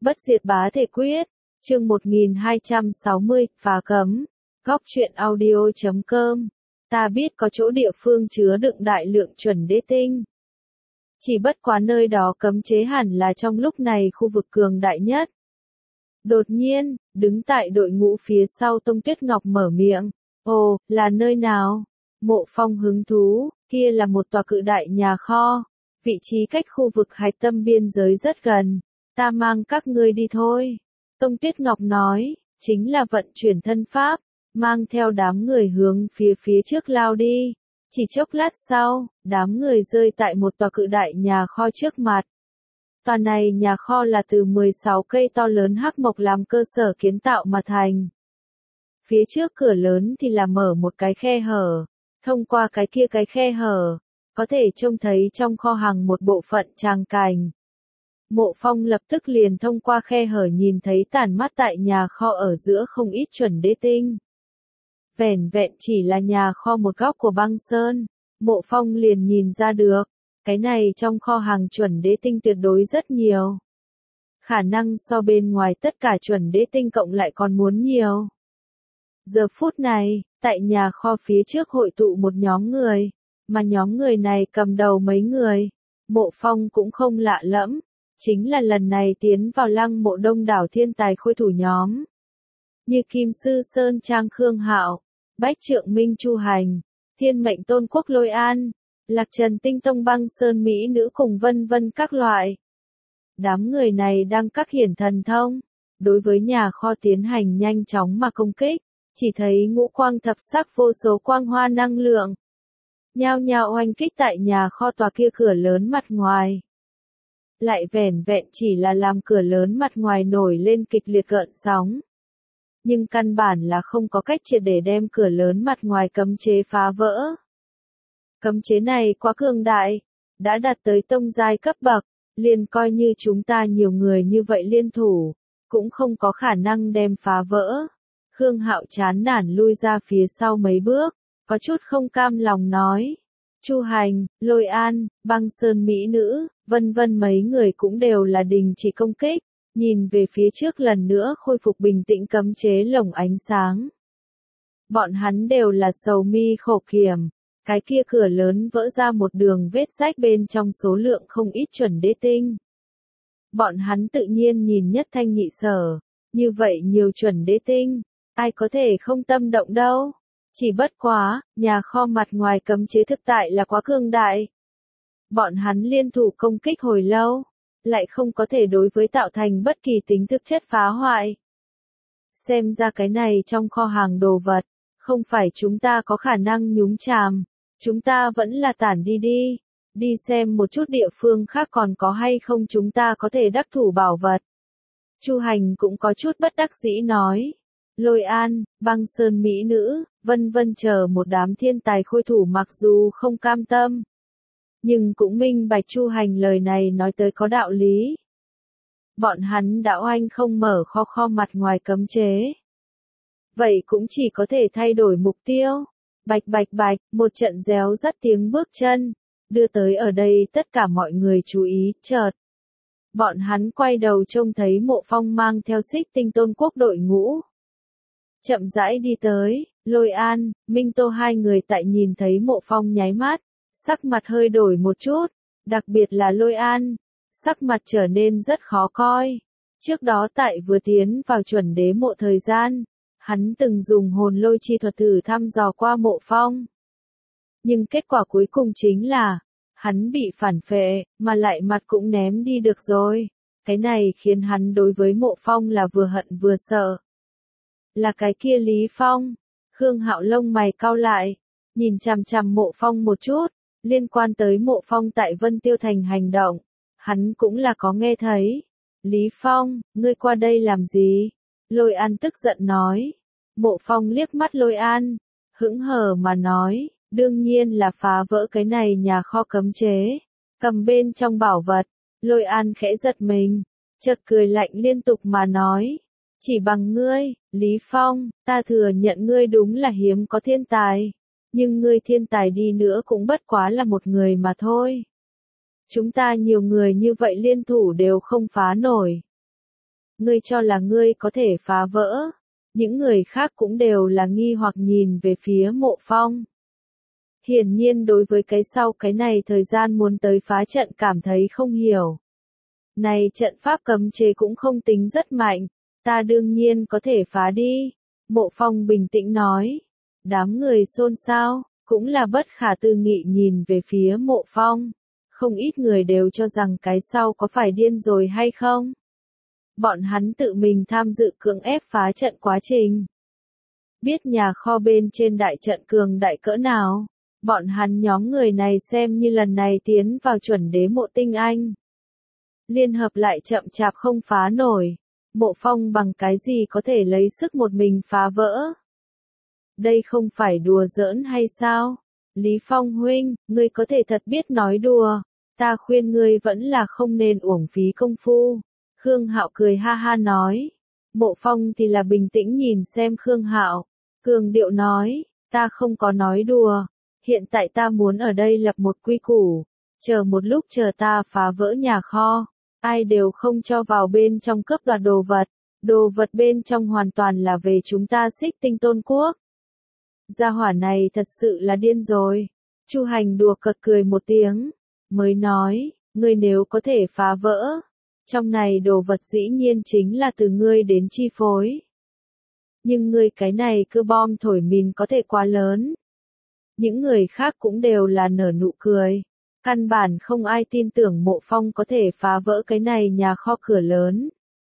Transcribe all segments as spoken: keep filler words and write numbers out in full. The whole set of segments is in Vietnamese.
Bất diệt bá thể quyết, chương một nghìn hai trăm sáu mươi, phá cấm, góc truyện audio chấm com. Ta biết có chỗ địa phương chứa đựng đại lượng chuẩn đế tinh. Chỉ bất quá nơi đó cấm chế hẳn là trong lúc này khu vực cường đại nhất. Đột nhiên, đứng tại đội ngũ phía sau Tông Tuyết Ngọc mở miệng. Ồ, là nơi nào? Mộ Phong hứng thú, kia là một tòa cự đại nhà kho. Vị trí cách khu vực hạch tâm biên giới rất gần. Ta mang các ngươi đi thôi. Tông Tuyết Ngọc nói, chính là vận chuyển thân pháp, mang theo đám người hướng phía phía trước lao đi. Chỉ chốc lát sau, đám người rơi tại một tòa cự đại nhà kho trước mặt. Tòa này nhà kho là từ mười sáu cây to lớn hắc mộc làm cơ sở kiến tạo mà thành. Phía trước cửa lớn thì là mở một cái khe hở. Thông qua cái kia cái khe hở, có thể trông thấy trong kho hàng một bộ phận tràng cảnh. Mộ Phong lập tức liền thông qua khe hở nhìn thấy tản mát tại nhà kho ở giữa không ít chuẩn đế tinh. Vẻn vẹn chỉ là nhà kho một góc của băng sơn, Mộ Phong liền nhìn ra được, cái này trong kho hàng chuẩn đế tinh tuyệt đối rất nhiều. Khả năng so bên ngoài tất cả chuẩn đế tinh cộng lại còn muốn nhiều. Giờ phút này, tại nhà kho phía trước hội tụ một nhóm người, mà nhóm người này cầm đầu mấy người, Mộ Phong cũng không lạ lẫm, chính là lần này tiến vào lăng mộ đông đảo thiên tài khôi thủ nhóm. Như Kim Sư Sơn Trang Khương Hạo, Bách Trượng Minh Chu Hành, Thiên Mệnh Tôn Quốc Lôi An, Lạc Trần Tinh Tông Băng Sơn Mỹ Nữ cùng vân vân các loại. Đám người này đang các hiển thần thông, đối với nhà kho tiến hành nhanh chóng mà công kích, chỉ thấy ngũ quang thập sắc vô số quang hoa năng lượng. Nhao nhao oanh kích tại nhà kho tòa kia cửa lớn mặt ngoài. Lại vẻn vẹn chỉ là làm cửa lớn mặt ngoài nổi lên kịch liệt gợn sóng. Nhưng căn bản là không có cách triệt để đem cửa lớn mặt ngoài cấm chế phá vỡ. Cấm chế này quá cường đại, đã đạt tới tông giai cấp bậc, liền coi như chúng ta nhiều người như vậy liên thủ, cũng không có khả năng đem phá vỡ. Khương Hạo chán nản lui ra phía sau mấy bước, có chút không cam lòng nói. Chu Hành, Lôi An, Băng Sơn Mỹ Nữ, vân vân mấy người cũng đều là đình chỉ công kích, nhìn về phía trước lần nữa khôi phục bình tĩnh cấm chế lồng ánh sáng. Bọn hắn đều là sầu mi khổ kiểm, cái kia cửa lớn vỡ ra một đường vết rách bên trong số lượng không ít chuẩn đế tinh. Bọn hắn tự nhiên nhìn nhất thanh nhị sở, như vậy nhiều chuẩn đế tinh, ai có thể không tâm động đâu. Chỉ bất quá, nhà kho mặt ngoài cấm chế thực tại là quá cường đại. Bọn hắn liên thủ công kích hồi lâu, lại không có thể đối với tạo thành bất kỳ tính thực chất phá hoại. Xem ra cái này trong kho hàng đồ vật, không phải chúng ta có khả năng nhúng chàm, chúng ta vẫn là tản đi đi, đi xem một chút địa phương khác còn có hay không chúng ta có thể đắc thủ bảo vật. Chu Hành cũng có chút bất đắc dĩ nói. Lôi An, Băng Sơn Mỹ Nữ, vân vân chờ một đám thiên tài khôi thủ mặc dù không cam tâm, nhưng cũng minh bạch Chu Hành lời này nói tới có đạo lý. Bọn hắn đã oanh không mở kho kho mặt ngoài cấm chế. Vậy cũng chỉ có thể thay đổi mục tiêu. Bạch bạch bạch, một trận réo rắt tiếng bước chân, đưa tới ở đây tất cả mọi người chú ý, chợt. Bọn hắn quay đầu trông thấy Mộ Phong mang theo Xích Tinh Tôn Quốc đội ngũ. Chậm rãi đi tới, Lôi An, Minh Tô hai người tại nhìn thấy Mộ Phong nháy mắt, sắc mặt hơi đổi một chút, đặc biệt là Lôi An, sắc mặt trở nên rất khó coi. Trước đó tại vừa tiến vào chuẩn đế mộ thời gian, hắn từng dùng hồn lôi chi thuật thử thăm dò qua Mộ Phong. Nhưng kết quả cuối cùng chính là, hắn bị phản phệ, mà lại mặt cũng ném đi được rồi. Cái này khiến hắn đối với Mộ Phong là vừa hận vừa sợ. Là cái kia Lý Phong. Khương Hạo lông mày cau lại, nhìn chằm chằm Mộ Phong một chút, liên quan tới Mộ Phong tại Vân Tiêu Thành hành động, hắn cũng là có nghe thấy. Lý Phong, ngươi qua đây làm gì? Lôi An tức giận nói. Mộ Phong liếc mắt Lôi An, hững hờ mà nói, đương nhiên là phá vỡ cái này nhà kho cấm chế, cầm bên trong bảo vật. Lôi An khẽ giật mình, chợt cười lạnh liên tục mà nói. Chỉ bằng ngươi, Lý Phong, ta thừa nhận ngươi đúng là hiếm có thiên tài. Nhưng ngươi thiên tài đi nữa cũng bất quá là một người mà thôi. Chúng ta nhiều người như vậy liên thủ đều không phá nổi. ngươi cho là ngươi có thể phá vỡ. Những người khác cũng đều là nghi hoặc nhìn về phía Mộ Phong. Hiển nhiên đối với cái sau cái này thời gian muốn tới phá trận cảm thấy không hiểu. Này trận pháp cấm chế cũng không tính rất mạnh, ta đương nhiên có thể phá đi. Mộ Phong bình tĩnh nói. Đám người xôn xao, cũng là bất khả tư nghị nhìn về phía Mộ Phong. Không ít người đều cho rằng cái sau có phải điên rồi hay không. Bọn hắn tự mình tham dự cưỡng ép phá trận quá trình. Biết nhà kho bên trên đại trận cường đại cỡ nào, bọn hắn nhóm người này xem như lần này tiến vào chuẩn đế mộ tinh anh. Liên hợp lại chậm chạp không phá nổi, Mộ Phong bằng cái gì có thể lấy sức một mình phá vỡ. Đây không phải đùa giỡn hay sao? Lý Phong huynh, ngươi có thể thật biết nói đùa, ta khuyên ngươi vẫn là không nên uổng phí công phu. Khương Hạo cười ha ha nói. Mộ Phong thì là bình tĩnh nhìn xem Khương Hạo, cường điệu nói, ta không có nói đùa, hiện tại ta muốn ở đây lập một quy củ, chờ một lúc chờ ta phá vỡ nhà kho, ai đều không cho vào bên trong cướp đoạt đồ vật, đồ vật bên trong hoàn toàn là về chúng ta Xích Tinh Tôn Quốc. Gia hỏa này thật sự là điên rồi. Chu Hành đùa cợt cười một tiếng, mới nói, ngươi nếu có thể phá vỡ, trong này đồ vật dĩ nhiên chính là từ ngươi đến chi phối. Nhưng ngươi cái này cứ bom thổi mìn có thể quá lớn. Những người khác cũng đều là nở nụ cười. Căn bản không ai tin tưởng Mộ Phong có thể phá vỡ cái này nhà kho cửa lớn.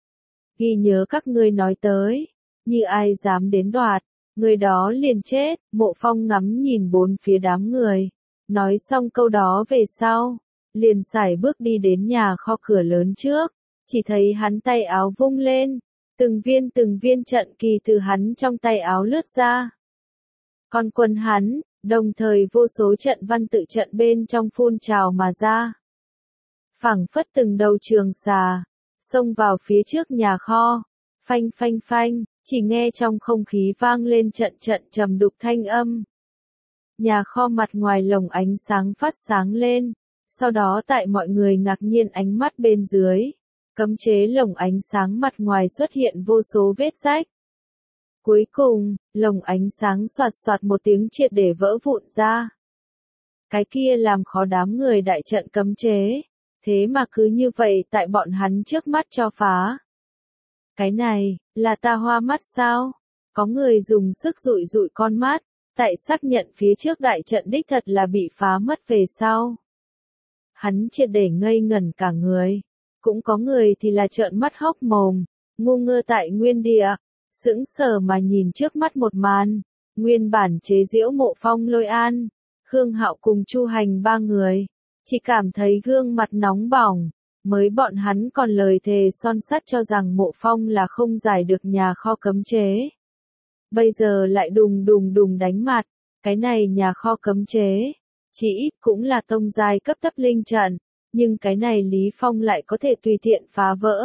Ghi nhớ các ngươi nói tới, như ai dám đến đoạt, người đó liền chết. Mộ Phong ngắm nhìn bốn phía đám người, nói xong câu đó về sau, liền sải bước đi đến nhà kho cửa lớn trước, chỉ thấy hắn tay áo vung lên, từng viên từng viên trận kỳ từ hắn trong tay áo lướt ra. Con quân hắn, đồng thời vô số trận văn tự trận bên trong phun trào mà ra. Phảng phất từng đầu trường xà, xông vào phía trước nhà kho, phanh phanh phanh, chỉ nghe trong không khí vang lên trận trận trầm đục thanh âm. Nhà kho mặt ngoài lồng ánh sáng phát sáng lên, sau đó tại mọi người ngạc nhiên ánh mắt bên dưới, cấm chế lồng ánh sáng mặt ngoài xuất hiện vô số vết rách. Cuối cùng, lồng ánh sáng xoạt xoạt một tiếng triệt để vỡ vụn ra. Cái kia làm khó đám người đại trận cấm chế, thế mà cứ như vậy tại bọn hắn trước mắt cho phá. Cái này, là ta hoa mắt sao? Có người dùng sức dụi dụi con mắt, tại xác nhận phía trước đại trận đích thật là bị phá mất về sau. Hắn triệt để ngây ngẩn cả người. Cũng có người thì là trợn mắt hốc mồm, ngu ngơ tại nguyên địa, sững sờ mà nhìn trước mắt một màn. Nguyên bản chế giễu Mộ Phong Lôi An, Khương Hạo cùng Chu Hành ba người, chỉ cảm thấy gương mặt nóng bỏng. Mới bọn hắn còn lời thề son sắt cho rằng Mộ Phong là không giải được nhà kho cấm chế. Bây giờ lại đùng đùng đùng đánh mặt, cái này nhà kho cấm chế, chỉ ít cũng là tông giai cấp thấp linh trận, nhưng cái này Lý Phong lại có thể tùy tiện phá vỡ.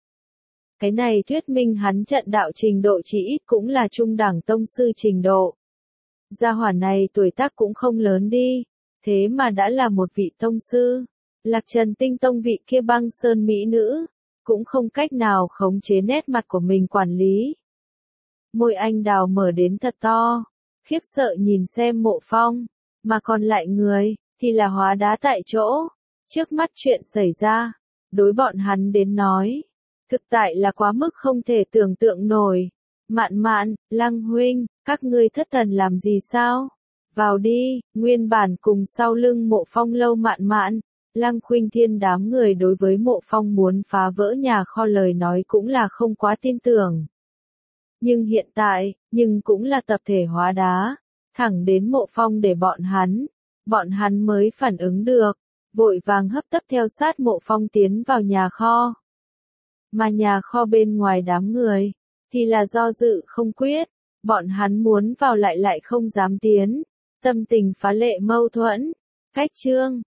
Cái này thuyết minh hắn trận đạo trình độ chỉ ít cũng là trung đẳng tông sư trình độ. Gia hỏa này tuổi tác cũng không lớn đi, thế mà đã là một vị tông sư. Lạc Trần Tinh Tông vị kia băng sơn mỹ nữ, cũng không cách nào khống chế nét mặt của mình quản lý. Môi anh đào mở đến thật to, khiếp sợ nhìn xem Mộ Phong, mà còn lại người, thì là hóa đá tại chỗ. Trước mắt chuyện xảy ra, đối bọn hắn đến nói, thực tại là quá mức không thể tưởng tượng nổi. Mạn Mạn, Lăng huynh, các ngươi thất thần làm gì sao? Vào đi. Nguyên bản cùng sau lưng Mộ Phong Lâu Mạn Mạn, Lăng Khuynh Thiên đám người đối với Mộ Phong muốn phá vỡ nhà kho lời nói cũng là không quá tin tưởng. Nhưng hiện tại, nhưng cũng là tập thể hóa đá, thẳng đến Mộ Phong để bọn hắn, bọn hắn mới phản ứng được, vội vàng hấp tấp theo sát Mộ Phong tiến vào nhà kho. Mà nhà kho bên ngoài đám người, thì là do dự không quyết, bọn hắn muốn vào lại lại không dám tiến, tâm tình phá lệ mâu thuẫn. Cách chương